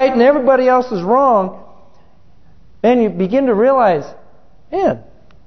right and everybody else is wrong, then you begin to realize, man,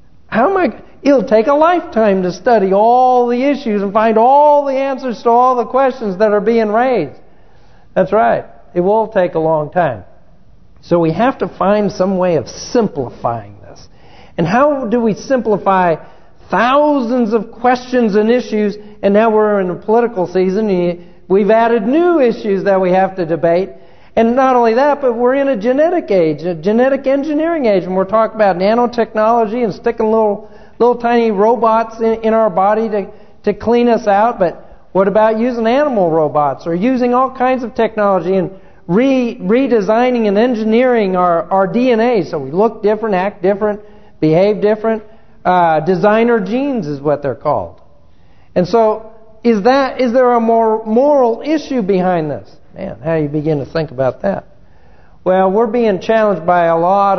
it'll take a lifetime to study all the issues and find all the answers to all the questions that are being raised. That's right. It will take a long time. So we have to find some way of simplifying this. And how do we simplify thousands of questions and issues? And now we're in a political season. We've added new issues that we have to debate. And not only that, but we're in a genetic age, a genetic engineering age. And we're talking about nanotechnology and sticking little tiny robots in our body to clean us out. But what about using animal robots or using all kinds of technology and redesigning and engineering our DNA so we look different, act different, behave different? Designer genes is what they're called. And so, is there a more moral issue behind this? Man, how do you begin to think about that? Well, we're being challenged by a lot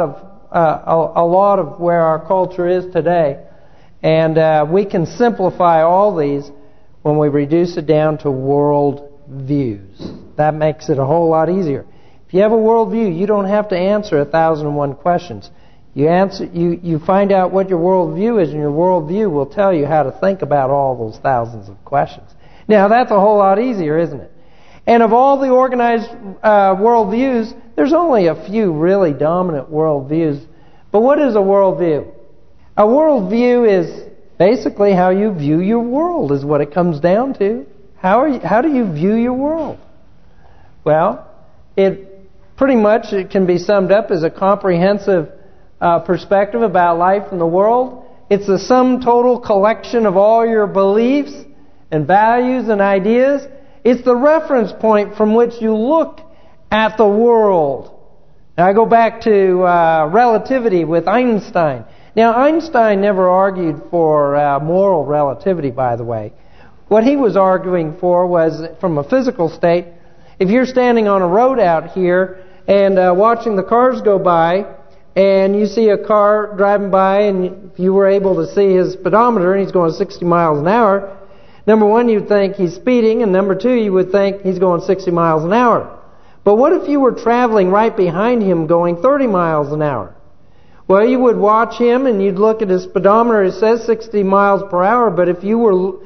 of where our culture is today, and we can simplify all these when we reduce it down to world views. That makes it a whole lot easier. If you have a worldview, you don't have to answer 1,001 questions. You find out what your worldview is, and your worldview will tell you how to think about all those thousands of questions. Now, that's a whole lot easier, isn't it? And of all the organized worldviews, there's only a few really dominant worldviews. But what is a worldview? A worldview is basically how you view your world, is what it comes down to. How do you view your world? Well, it can be summed up as a comprehensive perspective about life in the world. It's the sum total collection of all your beliefs and values and ideas. It's the reference point from which you look at the world. Now I go back to relativity with Einstein. Now Einstein never argued for moral relativity, by the way. What he was arguing for was, from a physical state, if you're standing on a road out here and watching the cars go by, and you see a car driving by, and if you were able to see his speedometer and he's going 60 miles an hour, number one, you'd think he's speeding, and number two, you would think he's going 60 miles an hour. But what if you were traveling right behind him going 30 miles an hour? Well, you would watch him and you'd look at his speedometer. It says 60 miles per hour, but if you were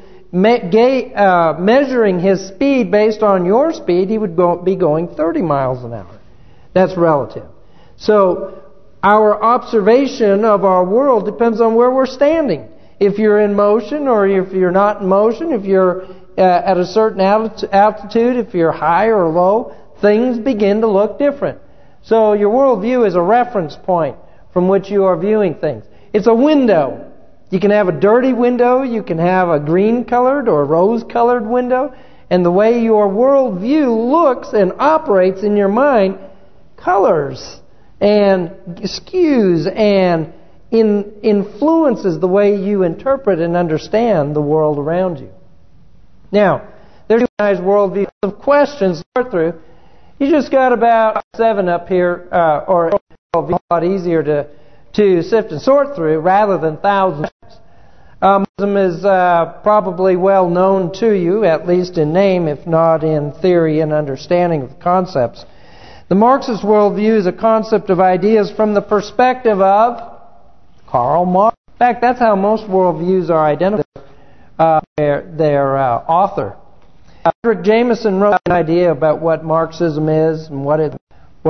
measuring his speed based on your speed, he would be going 30 miles an hour. That's relative. So our observation of our world depends on where we're standing. If you're in motion or if you're not in motion, if you're at a certain altitude, if you're high or low, things begin to look different. So your worldview is a reference point from which you are viewing things. It's a window. You can have a dirty window, you can have a green-colored or rose-colored window, and the way your worldview looks and operates in your mind colors and skews and influences the way you interpret and understand the world around you. Now, there's a nice worldview of questions to sort through. You just got about 7 up here, or a lot easier to sift and sort through rather than thousands. Marxism is probably well known to you, at least in name, if not in theory and understanding of the concepts. The Marxist worldview is a concept of ideas from the perspective of Karl Marx. In fact, that's how most worldviews are identified. Their author. Frederick Jameson wrote an idea about what Marxism is and what it.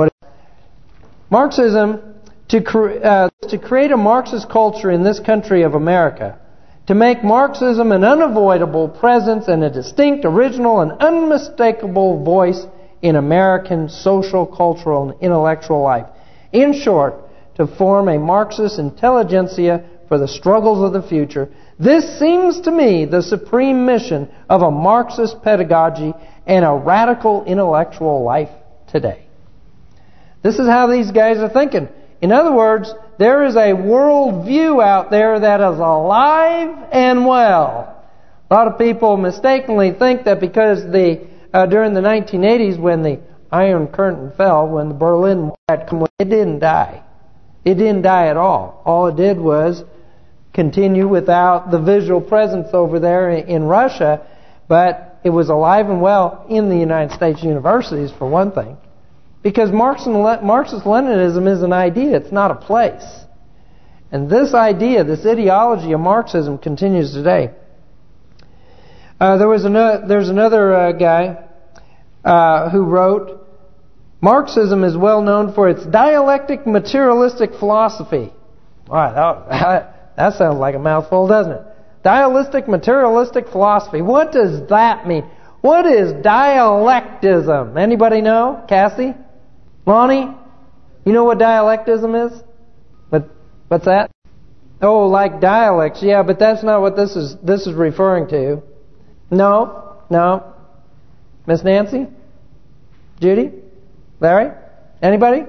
Marxism, to create a Marxist culture in this country of America, to make Marxism an unavoidable presence and a distinct, original, and unmistakable voice in American social, cultural, and intellectual life. In short, to form a Marxist intelligentsia for the struggles of the future. This seems to me the supreme mission of a Marxist pedagogy and a radical intellectual life today. This is how these guys are thinking. In other words, there is a worldview out there that is alive and well. A lot of people mistakenly think that because during the 1980s, when the Iron Curtain fell, when the Berlin Wall had come, it didn't die. It didn't die at all. All it did was continue without the visual presence over there in Russia, but it was alive and well in the United States universities, for one thing. Because Marxist-Leninism is an idea, it's not a place. And this idea, this ideology of Marxism continues today. There's another guy who wrote, Marxism is well known for its dialectic materialistic philosophy. Wow, that sounds like a mouthful, doesn't it? Dialectic materialistic philosophy. What does that mean? What is dialectism? Anybody know? Cassie? Lonnie? You know what dialectism is? What's that? Oh, like dialects. Yeah, but that's not what this is referring to. No. Miss Nancy? Judy? Larry? Anybody?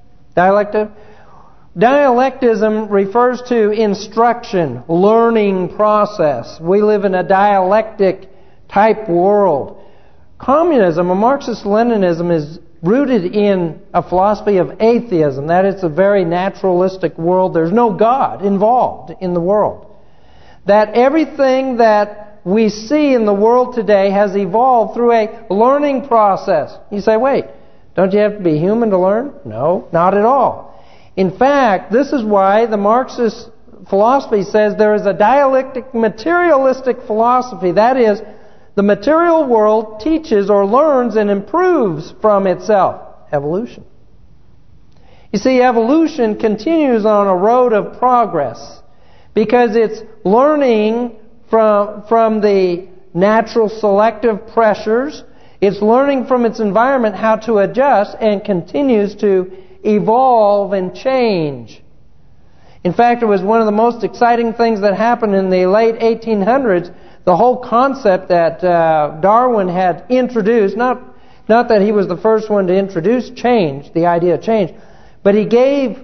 Dialectism refers to instruction, learning process. We live in a dialectic type world. Communism, or Marxist-Leninism, is rooted in a philosophy of atheism. That it's a very naturalistic world. There's no God involved in the world. That everything that we see in the world today has evolved through a learning process. You say, wait, don't you have to be human to learn? No, not at all. In fact, this is why the Marxist philosophy says there is a dialectic materialistic philosophy. That is, the material world teaches or learns and improves from itself. Evolution. You see, evolution continues on a road of progress because it's learning from the natural selective pressures. It's learning from its environment how to adjust and continues to evolve and change. In fact, it was one of the most exciting things that happened in the late 1800s. The whole concept that Darwin had introduced, not that he was the first one to introduce change, the idea of change, but he gave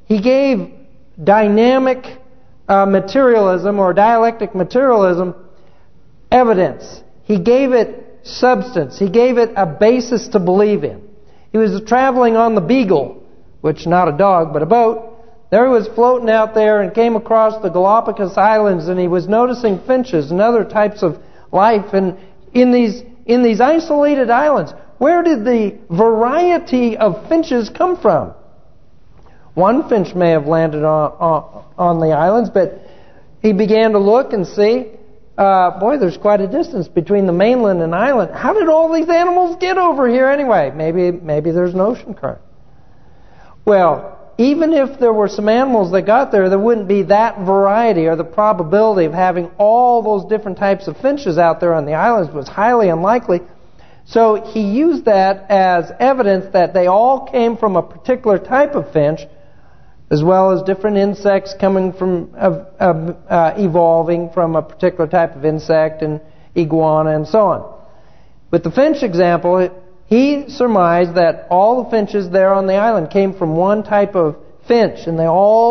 dynamic materialism or dialectic materialism evidence. He gave it substance. He gave it a basis to believe in. He was traveling on the Beagle, which not a dog but a boat. There he was floating out there and came across the Galapagos Islands, and he was noticing finches and other types of life. And in these isolated islands, where did the variety of finches come from? One finch may have landed on the islands, but he began to look and see, boy, there's quite a distance between the mainland and island. How did all these animals get over here anyway? Maybe there's an ocean current. Well, even if there were some animals that got there wouldn't be that variety, or the probability of having all those different types of finches out there on the islands was highly unlikely. So he used that as evidence that they all came from a particular type of finch, as well as different insects coming from evolving from a particular type of insect and iguana and so on. With the finch example, he surmised that all the finches there on the island came from one type of finch, and they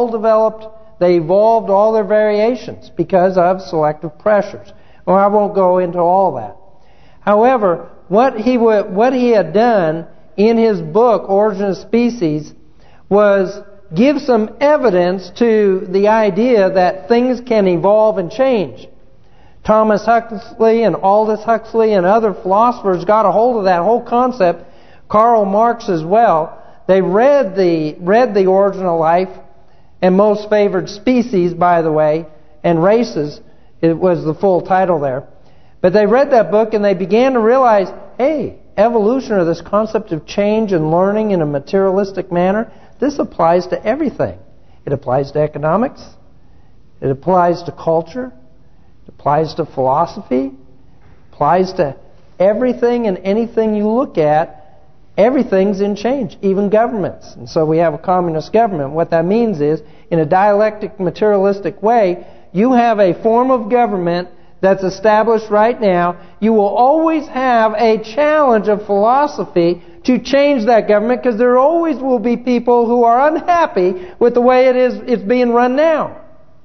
evolved all their variations because of selective pressures. Well, I won't go into all that. However, what he had done in his book, Origin of Species, was give some evidence to the idea that things can evolve and change. Thomas Huxley and Aldous Huxley and other philosophers got a hold of that whole concept. Karl Marx as well. They read the Origin of Life and Most Favored Species, by the way, and Races. It was the full title there. But they read that book and they began to realize, hey, evolution, or this concept of change and learning in a materialistic manner, this applies to everything. It applies to economics. It applies to culture. It applies to philosophy. It applies to everything and anything you look at. Everything's in change, even governments. And so we have a communist government. What that means is, in a dialectic, materialistic way, you have a form of government that's established right now. You will always have a challenge of philosophy to change that government, because there always will be people who are unhappy with the way it's being run now.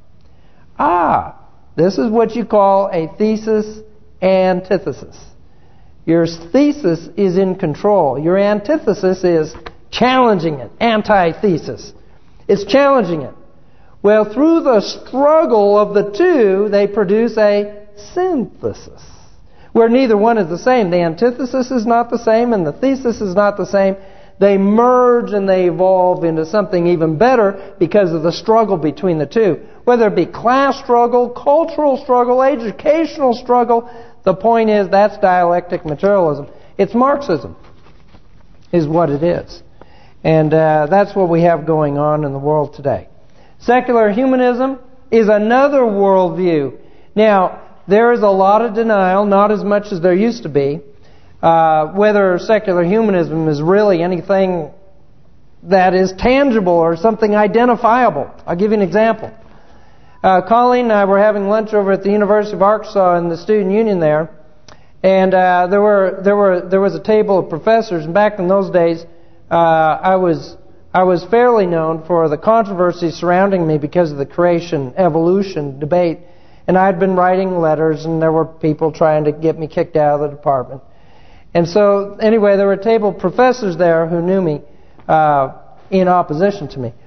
This is what you call a thesis antithesis. Your thesis is in control. Your antithesis is challenging it. Antithesis. It's challenging it. Well, through the struggle of the two, they produce a synthesis, where neither one is the same. The antithesis is not the same, and the thesis is not the same. They merge and they evolve into something even better because of the struggle between the two. Whether it be class struggle, cultural struggle, educational struggle, the point is that's dialectic materialism. It's Marxism, is what it is. And that's what we have going on in the world today. Secular humanism is another worldview. Now, there is a lot of denial, not as much as there used to be, whether secular humanism is really anything that is tangible or something identifiable. I'll give you an example. Colleen and I were having lunch over at the University of Arkansas in the student union there, and there was a table of professors. And back in those days, I was fairly known for the controversy surrounding me because of the creation-evolution debate. And I'd been writing letters, and there were people trying to get me kicked out of the department. And so, anyway, there were a table of professors there who knew me in opposition to me.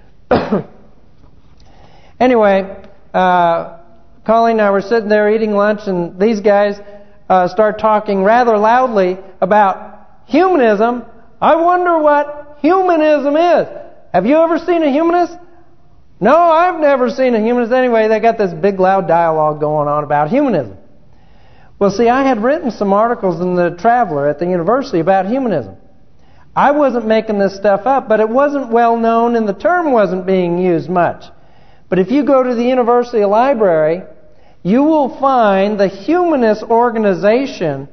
Anyway, Colleen and I were sitting there eating lunch, and these guys start talking rather loudly about humanism. I wonder what humanism is. Have you ever seen a humanist? No, I've never seen a humanist. Anyway, they got this big loud dialogue going on about humanism. Well, see, I had written some articles in the Traveler at the university about humanism. I wasn't making this stuff up, but it wasn't well known and the term wasn't being used much. But if you go to the university library, you will find the humanist organization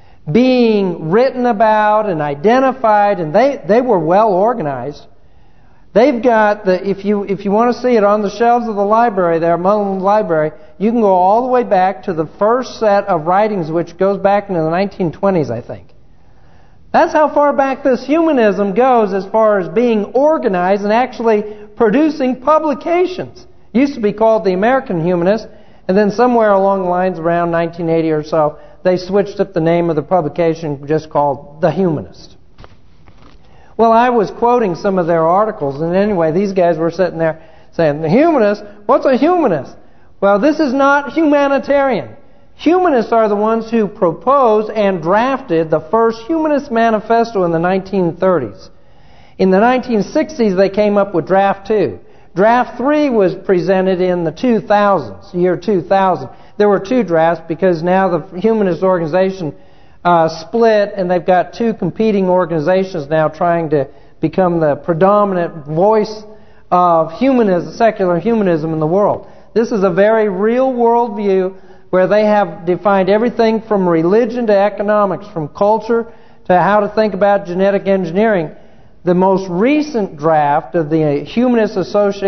being written about and identified, and they were well organized. They've got if you want to see it on the shelves of the library there, Mullen Library, you can go all the way back to the first set of writings, which goes back into the 1920s, I think. That's how far back this humanism goes as far as being organized and actually producing publications. It used to be called the American Humanist, and then somewhere along the lines around 1980 or so, they switched up the name of the publication, just called The Humanist. Well, I was quoting some of their articles, and anyway, these guys were sitting there saying, the humanist? What's a humanist? Well, this is not humanitarian. Humanists are the ones who proposed and drafted the first Humanist Manifesto in the 1930s. In the 1960s, they came up with Draft 2. Draft 3 was presented in the 2000s, year 2000. There were two drafts because now the humanist organization split, and they've got two competing organizations now trying to become the predominant voice of humanism, secular humanism in the world. This is a very real world view where they have defined everything from religion to economics, from culture to how to think about genetic engineering. The most recent draft of the Humanist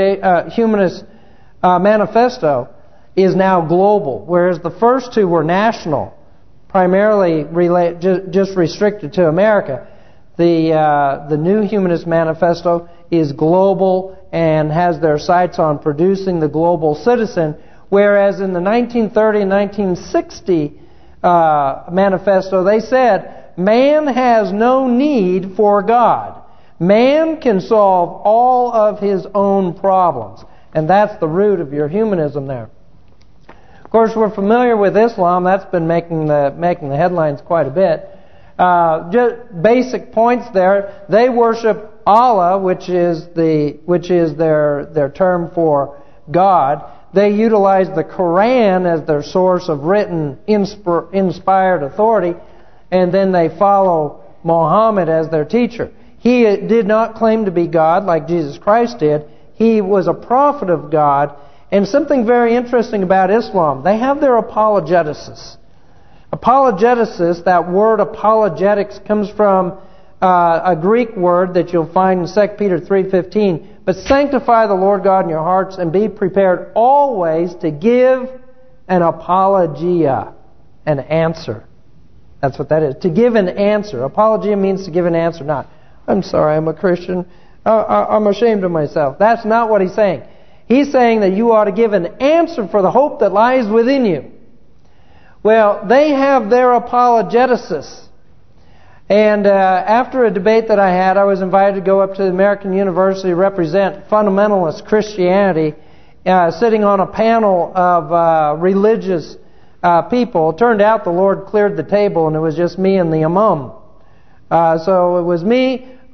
Manifesto is now global, whereas the first two were national, primarily just restricted to America. The new Humanist Manifesto is global and has their sights on producing the global citizen, whereas in the 1930 and 1960 manifesto, they said, man has no need for God. Man can solve all of his own problems. And that's the root of your humanism there. Of course, we're familiar with Islam. That's been making the headlines quite a bit. Just basic points there. They worship Allah, which is their term for God. They utilize the Quran as their source of written, inspired authority, and then they follow Muhammad as their teacher. He did not claim to be God like Jesus Christ did. He was a prophet of God. And something very interesting about Islam, they have their apologetics. Apologetics, that word apologetics, comes from a Greek word that you'll find in 2 Peter 3:15. But sanctify the Lord God in your hearts and be prepared always to give an apologia, an answer. That's what that is, to give an answer. Apologia means to give an answer, not, I'm sorry, I'm a Christian, I'm ashamed of myself. That's not what he's saying. He's saying that you ought to give an answer for the hope that lies within you. Well, they have their apologetics. And after a debate that I had, I was invited to go up to the American University to represent fundamentalist Christianity, sitting on a panel of religious people. It turned out the Lord cleared the table and it was just me and the imam. So it was me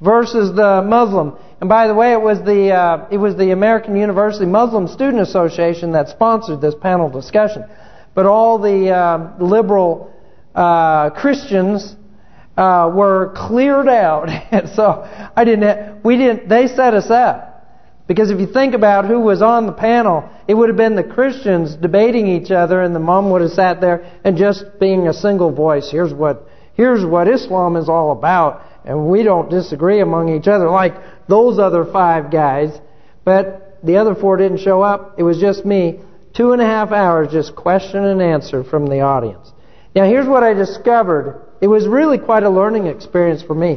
versus the Muslim. And by the way, it was the American University Muslim Student Association that sponsored this panel discussion. But all the liberal Christians were cleared out. So they set us up. Because if you think about who was on the panel, it would have been the Christians debating each other, and the mom would have sat there and just being a single voice. Here's what Islam is all about, and we don't disagree among each other like those other 5 guys. But the other 4 didn't show up. It was just me. 2.5 hours just question and answer from the audience. Now here's what I discovered. It was really quite a learning experience for me.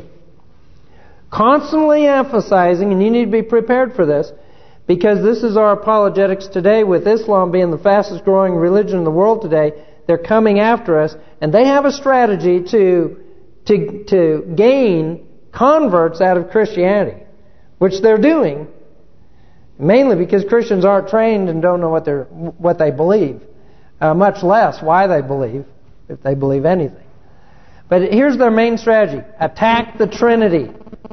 Constantly emphasizing, and you need to be prepared for this, because this is our apologetics today, with Islam being the fastest growing religion in the world today. They're coming after us, and they have a strategy to gain converts out of Christianity, which they're doing, mainly because Christians aren't trained and don't know what they believe, much less why they believe, if they believe anything. But here's their main strategy: attack the Trinity.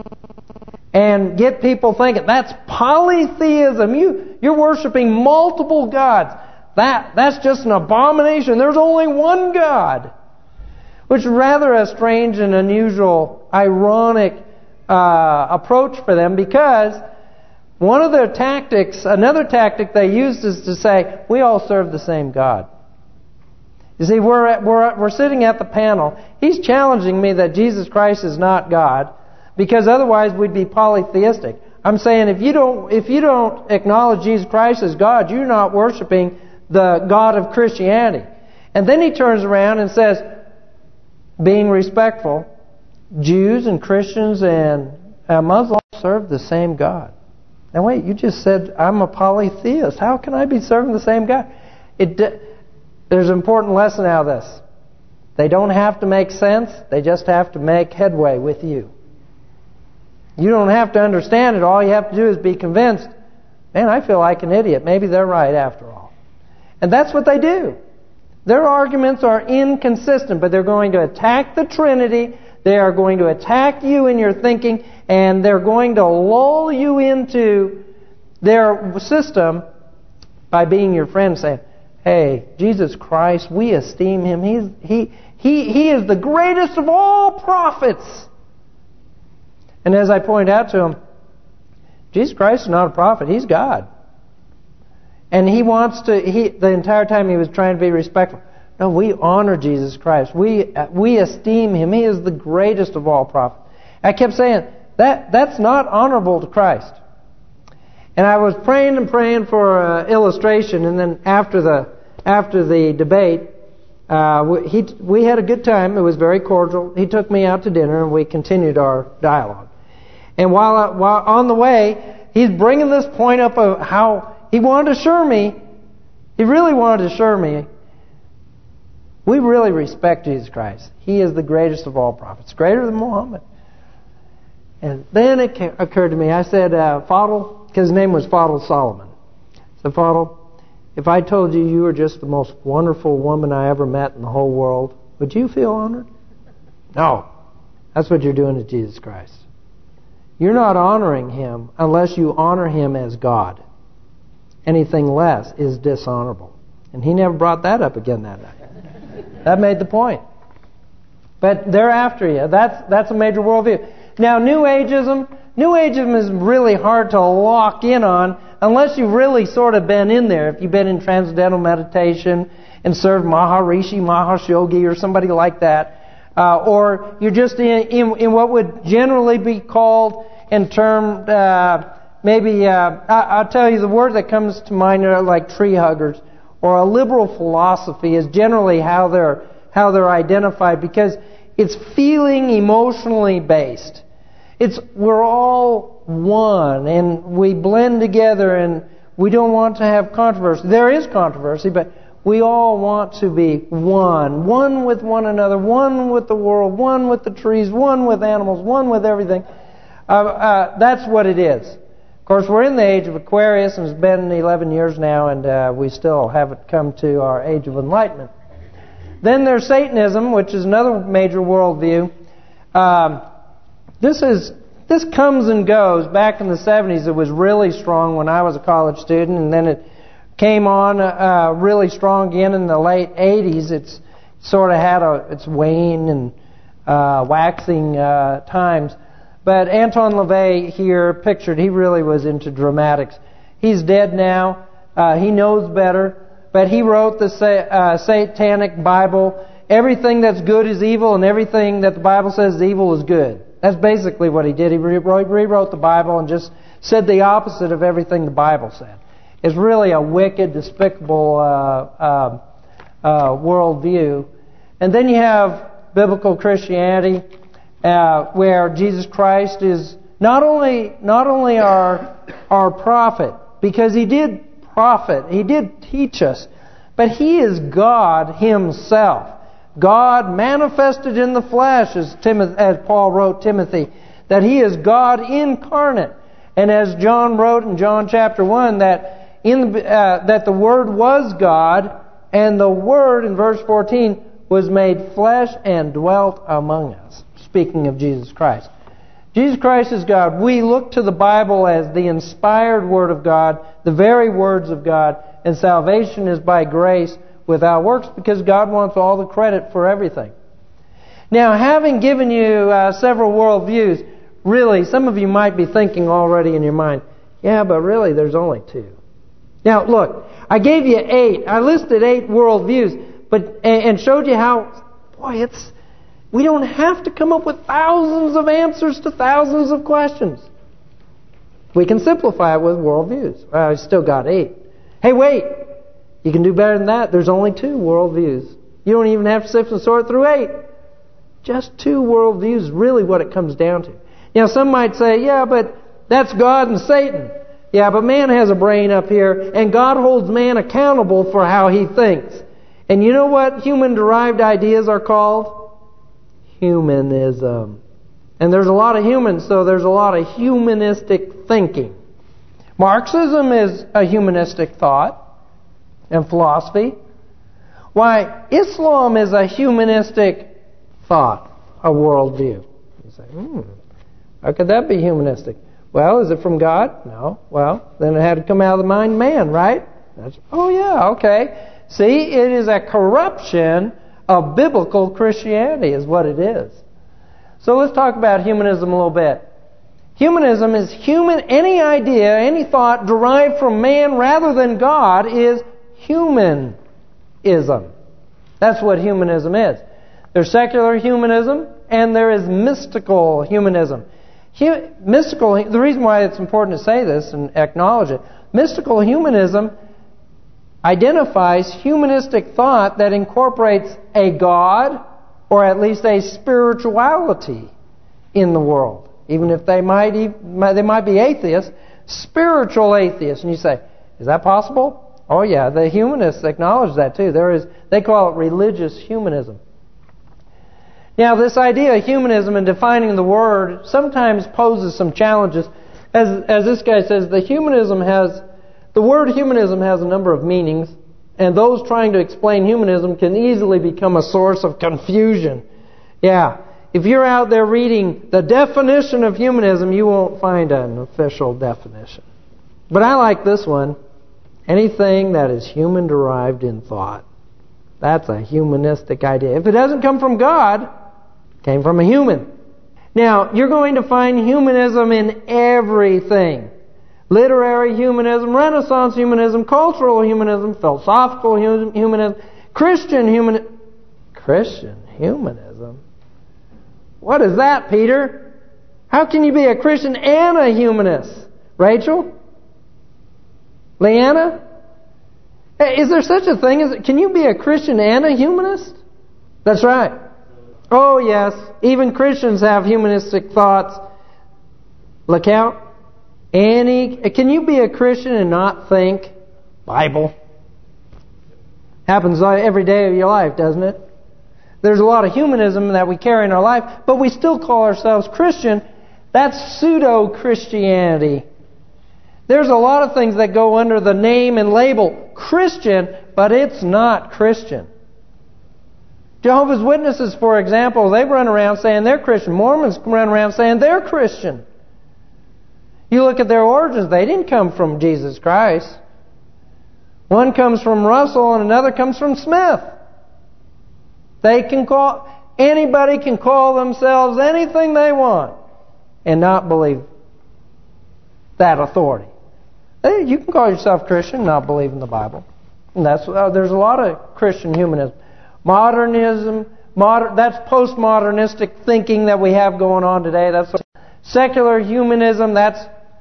And get people thinking, that's polytheism. You're worshiping multiple gods. That's just an abomination. There's only one God. Which is rather a strange and unusual, ironic approach for them, because one of their tactics, another tactic they used, is to say, we all serve the same God. You see, we're sitting at the panel. He's challenging me that Jesus Christ is not God, because otherwise we'd be polytheistic. I'm saying if you don't acknowledge Jesus Christ as God, you're not worshiping the God of Christianity. And then he turns around and says, being respectful, Jews and Christians and Muslims serve the same God. Now wait, you just said I'm a polytheist. How can I be serving the same God? There's an important lesson out of this. They don't have to make sense. They just have to make headway with you. You don't have to understand it. All you have to do is be convinced, man, I feel like an idiot. Maybe they're right after all. And that's what they do. Their arguments are inconsistent, but they're going to attack the Trinity. They are going to attack you in your thinking, and they're going to lull you into their system by being your friend, saying, hey, Jesus Christ, we esteem Him. He is the greatest of all prophets. And as I point out to him, Jesus Christ is not a prophet. He's God. And he wants to, the entire time he was trying to be respectful. No, we honor Jesus Christ. We esteem Him. He is the greatest of all prophets. I kept saying, that's not honorable to Christ. And I was praying and praying for illustration, and then after the debate, we had a good time. It was very cordial. He took me out to dinner, and we continued our dialogue. And while on the way, he's bringing this point up of how he wanted to assure me, he really wanted to assure me, we really respect Jesus Christ. He is the greatest of all prophets, greater than Muhammad. And then it occurred to me, I said, Fadl, because his name was Fadl Solomon. I said, Fadl, if I told you were just the most wonderful woman I ever met in the whole world, would you feel honored? No. That's what you're doing to Jesus Christ. You're not honoring Him unless you honor Him as God. Anything less is dishonorable. And he never brought that up again that night. That made the point. But they're after you. That's a major worldview. Now, New Ageism is really hard to lock in on unless you've really sort of been in there. If you've been in Transcendental Meditation and served Maharishi Mahesh Yogi or somebody like that. Or you're just in what would generally be called and termed, I'll tell you the word that comes to mind are like tree huggers. Or a liberal philosophy is generally how they're identified, because it's feeling emotionally based. We're all one and we blend together, and we don't want to have controversy. There is controversy, but we all want to be one. One with one another, one with the world, one with the trees, one with animals, one with everything. That's what it is. Of course, we're in the age of Aquarius, and it's been 11 years now, and we still haven't come to our age of enlightenment. Then there's Satanism, which is another major worldview. This This comes and goes. Back in the 70s, it was really strong when I was a college student, and then it came on really strong again in the late 80s. It's sort of had its wane and waxing times. But Anton LaVey here pictured, he really was into dramatics. He's dead now. He knows better. But he wrote the Satanic Bible. Everything that's good is evil, and everything that the Bible says is evil is good. That's basically what he did. He rewrote the Bible and just said the opposite of everything the Bible said. It's really a wicked, despicable worldview. And then you have biblical Christianity, where Jesus Christ is not only our prophet, because He did prophet, He did teach us, but He is God Himself. God manifested in the flesh, as Paul wrote Timothy, that He is God incarnate. And as John wrote in John chapter 1, that the Word was God, and the Word, in verse 14, was made flesh and dwelt among us. Speaking of Jesus Christ. Jesus Christ is God. We look to the Bible as the inspired Word of God, the very words of God, and salvation is by grace without works, because God wants all the credit for everything. Now, having given you several worldviews, really, some of you might be thinking already in your mind, yeah, but really there's only 2. Now, look, I gave you 8. I listed 8 worldviews, and showed you how, boy, we don't have to come up with thousands of answers to thousands of questions. We can simplify it with worldviews. Well, I still got 8. Hey, wait! You can do better than that. There's only 2 worldviews. You don't even have to sift and sort through 8. Just 2 worldviews is really what it comes down to. Now, some might say, yeah, but that's God and Satan. Yeah, but man has a brain up here, and God holds man accountable for how he thinks. And you know what human-derived ideas are called? Humanism. And there's a lot of humans, so there's a lot of humanistic thinking. Marxism is a humanistic thought and philosophy. Why, Islam is a humanistic thought, a worldview. You say, how could that be humanistic? Well, is it from God? No. Well, then it had to come out of the mind of man, right? Oh yeah, okay. See, it is a corruption of biblical Christianity is what it is. So let's talk about humanism a little bit. Humanism is any idea, any thought derived from man rather than God is humanism. That's what humanism is. There's secular humanism and there is mystical humanism. The reason why it's important to say this and acknowledge it, mystical humanism identifies humanistic thought that incorporates a God or at least a spirituality in the world. Even if they might be atheists, spiritual atheists. And you say, is that possible? Oh yeah, the humanists acknowledge that too. They call it religious humanism. Now this idea of humanism and defining the word sometimes poses some challenges. As this guy says, the word humanism has a number of meanings, and those trying to explain humanism can easily become a source of confusion. Yeah, if you're out there reading the definition of humanism, you won't find an official definition. But I like this one. Anything that is human-derived in thought. That's a humanistic idea. If it doesn't come from God, it came from a human. Now, you're going to find humanism in everything. Literary humanism, Renaissance humanism, cultural humanism, philosophical humanism, Christian humanism? What is that, Peter? How can you be a Christian and a humanist? Rachel? Leanna? Is there such a thing can you be a Christian and a humanist? That's right. Oh yes, even Christians have humanistic thoughts. Look out. Can you be a Christian and not think Bible? Happens every day of your life, doesn't it? There's a lot of humanism that we carry in our life, but we still call ourselves Christian. That's pseudo-Christianity. There's a lot of things that go under the name and label Christian, but it's not Christian. Jehovah's Witnesses, for example, they run around saying they're Christian. Mormons run around saying they're Christian. You look at their origins, they didn't come from Jesus Christ. One comes from Russell and another comes from Smith. Anybody can call themselves anything they want and not believe that authority. You can call yourself Christian and not believe in the Bible. And there's a lot of Christian humanism. Modernism, that's postmodernistic thinking that we have going on today. That's secular humanism, that's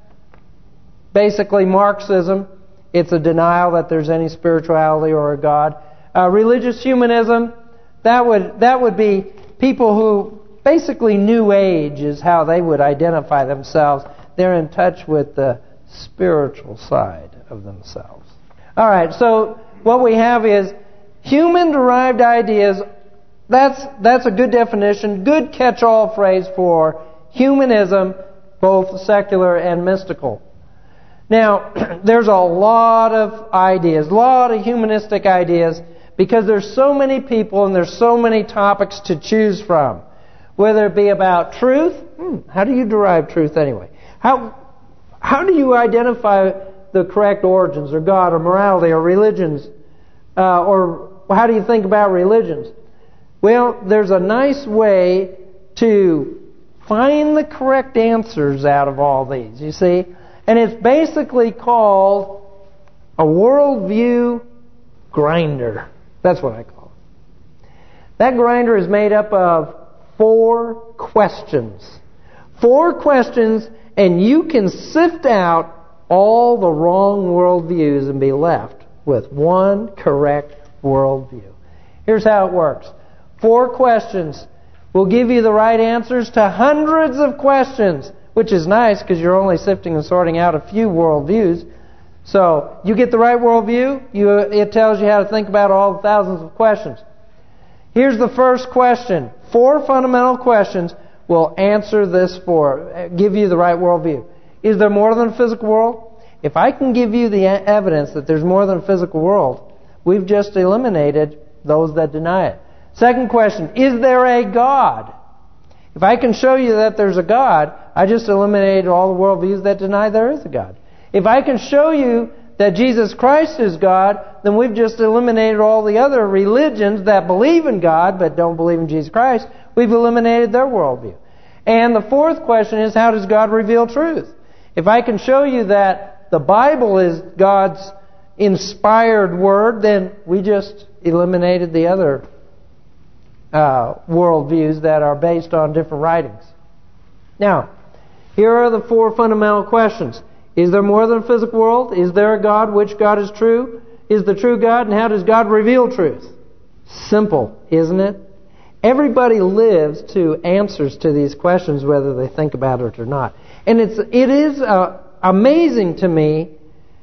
basically Marxism. It's a denial that there's any spirituality or a God. Religious humanism, that would be people who basically New Age is how they would identify themselves. They're in touch with the spiritual side of themselves. All right, so what we have is human-derived ideas. That's a good definition, good catch-all phrase for humanism, both secular and mystical. Now, there's a lot of ideas, a lot of humanistic ideas, because there's so many people and there's so many topics to choose from. Whether it be about truth, how do you derive truth anyway? How do you identify the correct origins, or God, or morality, or religions? Or how do you think about religions? Well, there's a nice way to find the correct answers out of all these, you see. And it's basically called a worldview grinder. That's what I call it. That grinder is made up of 4 questions. 4 questions, and you can sift out all the wrong worldviews and be left with one correct worldview. Here's how it works. 4 questions will give you the right answers to hundreds of questions, which is nice because you're only sifting and sorting out a few worldviews. So you get the right worldview, it tells you how to think about all the thousands of questions. Here's the first question. 4 fundamental questions will answer this give you the right worldview. Is there more than a physical world? If I can give you the evidence that there's more than a physical world, we've just eliminated those that deny it. Second question, is there a God? If I can show you that there's a God, I just eliminated all the worldviews that deny there is a God. If I can show you that Jesus Christ is God, then we've just eliminated all the other religions that believe in God but don't believe in Jesus Christ. We've eliminated their worldview. And the fourth question is, how does God reveal truth? If I can show you that the Bible is God's inspired word, then we just eliminated the other worldviews that are based on different writings. Now, here are the 4 fundamental questions. Is there more than a physical world? Is there a God? Which God is true? Is the true God? And how does God reveal truth? Simple, isn't it? Everybody lives to answers to these questions, whether they think about it or not. And it is amazing to me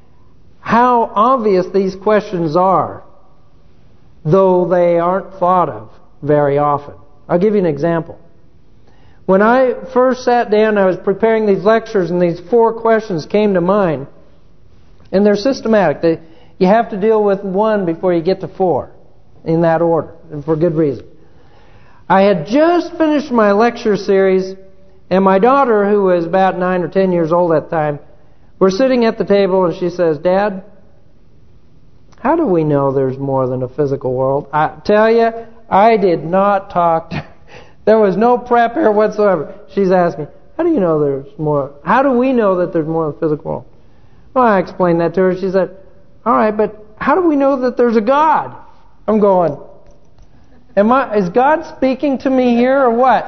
how obvious these questions are, though they aren't thought of very often. I'll give you an example. When I first sat down, I was preparing these lectures, and these 4 questions came to mind. And they're systematic. You have to deal with 1 before you get to 4, in that order, and for good reason. I had just finished my lecture series, and my daughter, who was about 9 or 10 years old at the time, we're sitting at the table, and she says, "Dad, how do we know there's more than a physical world?" I tell you, I did not talk. There was no prep here whatsoever. She's asked me, how do you know there's more? How do we know that there's more than a physical world? Well, I explained that to her. She said, all right, but how do we know that there's a God? I'm going, is God speaking to me here or what?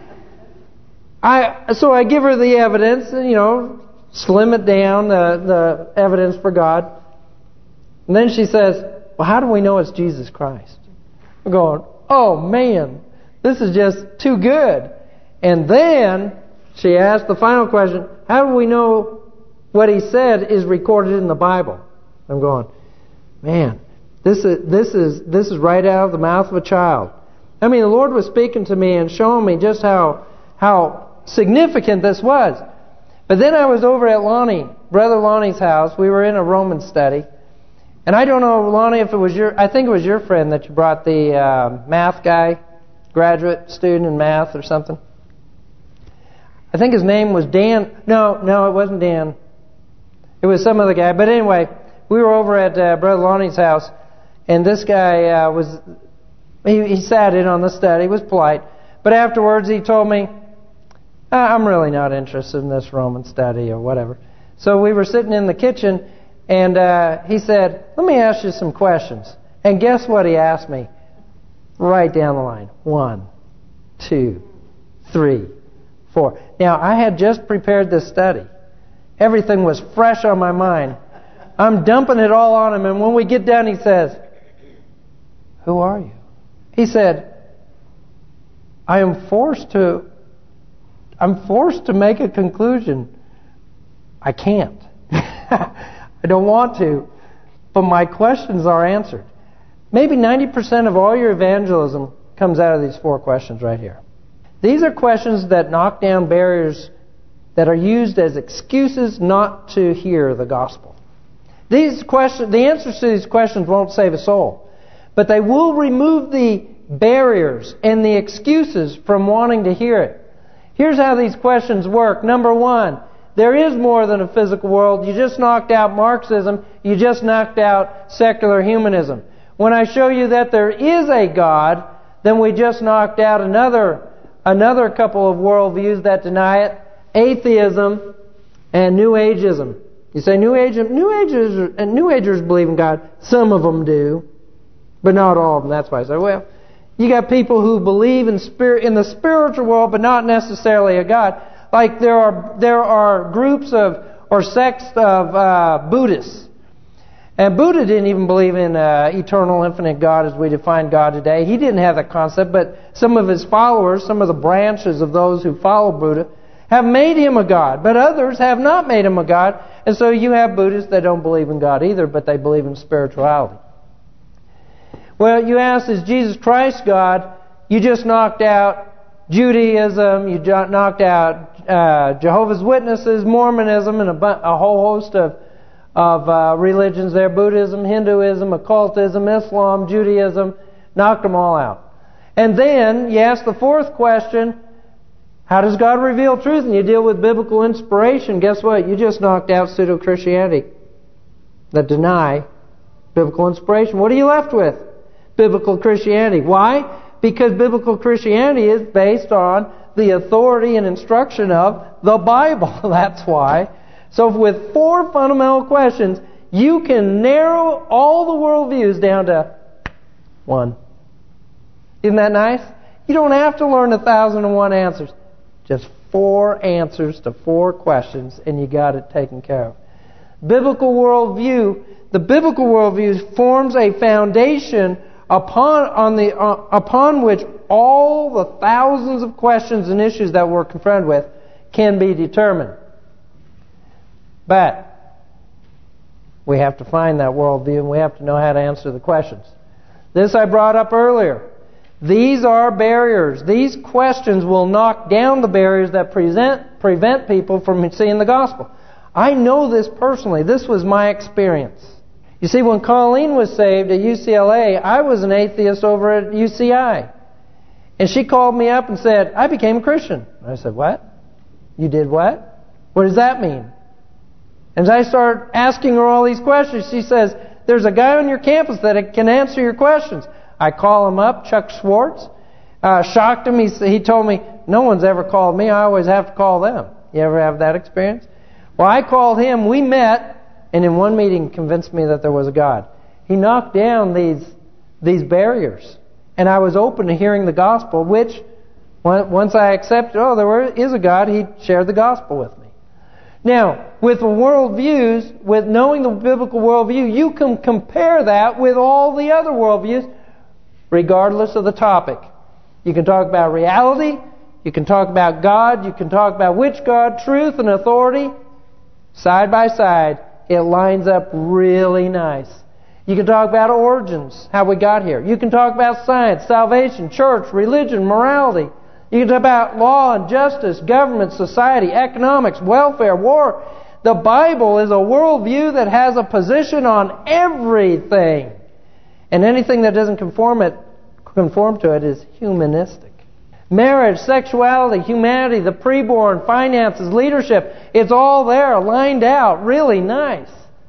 So I give her the evidence, slim it down, the evidence for God. And then she says, well, how do we know it's Jesus Christ? I'm going, oh man, this is just too good. And then she asked the final question, how do we know what he said is recorded in the Bible? I'm going, man, this is right out of the mouth of a child. I mean, the Lord was speaking to me and showing me just how significant this was. But then I was over at Brother Lonnie's house. We were in a Roman study. And I don't know, Lonnie, if it was I think it was your friend that you brought, the math guy, graduate student in math or something. I think his name was Dan. No, it wasn't Dan. It was some other guy. But anyway, we were over at Brother Lonnie's house, and this guy he sat in on the study, was polite. But afterwards he told me, I'm really not interested in this Roman study or whatever. So we were sitting in the kitchen, and he said, let me ask you some questions. And guess what he asked me? Right down the line. 1, 2, 3, 4. Now, I had just prepared this study. Everything was fresh on my mind. I'm dumping it all on him, and when we get done, he says, who are you? He said, I'm forced to make a conclusion. I can't. I don't want to, but my questions are answered. Maybe 90% of all your evangelism comes out of these 4 questions right here. These are questions that knock down barriers that are used as excuses not to hear the gospel. The answers to these questions won't save a soul, but they will remove the barriers and the excuses from wanting to hear it. Here's how these questions work. Number 1, there is more than a physical world. You just knocked out Marxism. You just knocked out secular humanism. When I show you that there is a God, then we just knocked out another couple of worldviews that deny it. Atheism and New Ageism. You say New Agers believe in God. Some of them do, but not all of them. That's why I say, well, you got people who believe in the spiritual world, but not necessarily a God. Like there are groups or sects of Buddhists. And Buddha didn't even believe in eternal, infinite God as we define God today. He didn't have that concept, but some of his followers, some of the branches of those who follow Buddha, have made him a God. But others have not made him a God. And so you have Buddhists that don't believe in God either, but they believe in spirituality. Well, you ask, is Jesus Christ God? You just knocked out Judaism, you knocked out Jehovah's Witnesses, Mormonism, and a whole host of religions there. Buddhism, Hinduism, occultism, Islam, Judaism. Knocked them all out. And then you ask the 4th question, how does God reveal truth? And you deal with biblical inspiration. Guess what? You just knocked out pseudo-Christianity that deny biblical inspiration. What are you left with? Biblical Christianity. Why? Because biblical Christianity is based on the authority and instruction of the Bible. That's why. So with 4 fundamental questions, you can narrow all the worldviews down to 1. Isn't that nice? You don't have to learn 1,001 answers. Just 4 answers to 4 questions, and you got it taken care of. The biblical worldview forms a foundation upon which all the thousands of questions and issues that we're confronted with can be determined. But we have to find that worldview, and we have to know how to answer the questions. This I brought up earlier. These are barriers. These questions will knock down the barriers that prevent people from seeing the gospel. I know this personally. This was my experience. You see, when Colleen was saved at UCLA, I was an atheist over at UCI. And she called me up and said, I became a Christian. I said, what? You did what? What does that mean? And as I start asking her all these questions, she says, there's a guy on your campus that can answer your questions. I call him up, Chuck Schwartz. Shocked him. He told me, no one's ever called me. I always have to call them. You ever have that experience? Well, I called him. We met. And in one meeting convinced me that there was a God. He knocked down these barriers. And I was open to hearing the gospel, which, once I accepted, there is a God, he shared the gospel with me. Now, with the worldviews, with knowing the biblical worldview, you can compare that with all the other worldviews, regardless of the topic. You can talk about reality, you can talk about God, you can talk about which God, truth and authority, side by side. It lines up really nice. You can talk about origins, how we got here. You can talk about science, salvation, church, religion, morality. You can talk about law and justice, government, society, economics, welfare, war. The Bible is a worldview that has a position on everything. And anything that doesn't conform to it is humanistic. Marriage, sexuality, humanity, the preborn, finances, leadership. It's all there, lined out, really nice.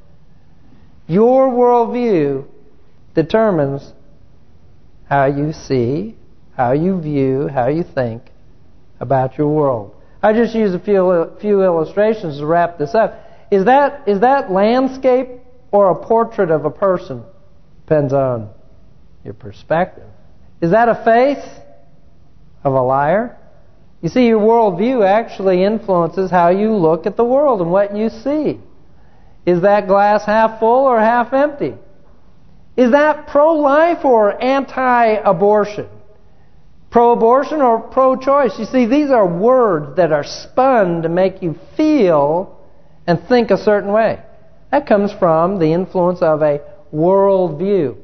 Your worldview determines how you see, how you view, how you think about your world. I just use a few illustrations to wrap this up. Is that landscape or a portrait of a person? Depends on your perspective. Is that a face of a liar? You see, your worldview actually influences how you look at the world and what you see. Is that glass half full or half empty? Is that pro-life or anti-abortion? Pro-abortion or pro-choice? You see, these are words that are spun to make you feel and think a certain way. That comes from the influence of a worldview.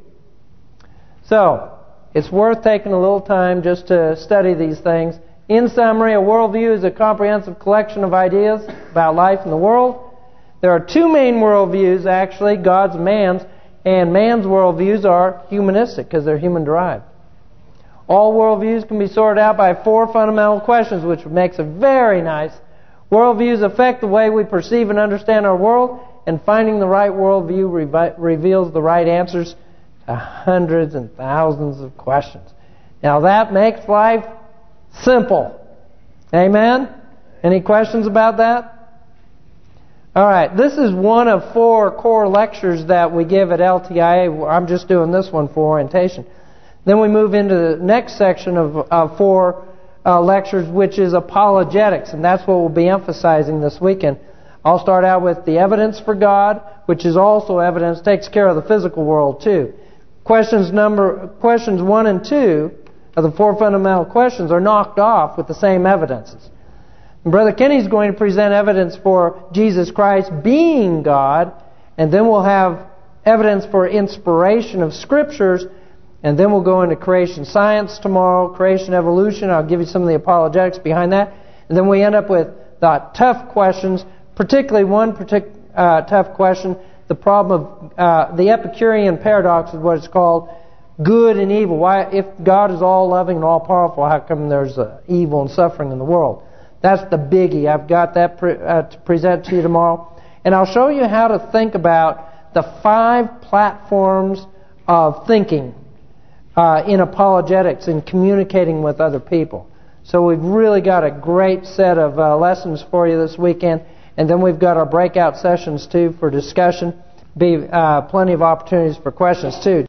So, it's worth taking a little time just to study these things. In summary, a worldview is a comprehensive collection of ideas about life in the world. There are two main worldviews, actually, God's and man's. And man's worldviews are humanistic because they're human-derived. All worldviews can be sorted out by 4 fundamental questions, which makes it very nice. Worldviews affect the way we perceive and understand our world, and finding the right worldview reveals the right answers to hundreds and thousands of questions. Now that makes life simple. Amen? Any questions about that? Alright, this is one of 4 core lectures that we give at LTIA. I'm just doing this one for orientation. Then we move into the next section of 4 lectures, which is apologetics, and that's what we'll be emphasizing this weekend. I'll start out with the evidence for God, which is also evidence, takes care of the physical world too. Questions 1 and 2 of the 4 fundamental questions are knocked off with the same evidences. And Brother Kenny's going to present evidence for Jesus Christ being God, and then we'll have evidence for inspiration of Scriptures, and then we'll go into creation science tomorrow, creation evolution. I'll give you some of the apologetics behind that. And then we end up with the tough questions, particularly one tough question, the problem of the Epicurean paradox is what it's called, good and evil. Why, if God is all loving and all powerful, how come there's evil and suffering in the world? That's the biggie. I've got that to present to you tomorrow. And I'll show you how to think about the 5 platforms of thinking in apologetics and communicating with other people. So we've really got a great set of lessons for you this weekend. And then we've got our breakout sessions too for discussion. Be plenty of opportunities for questions too.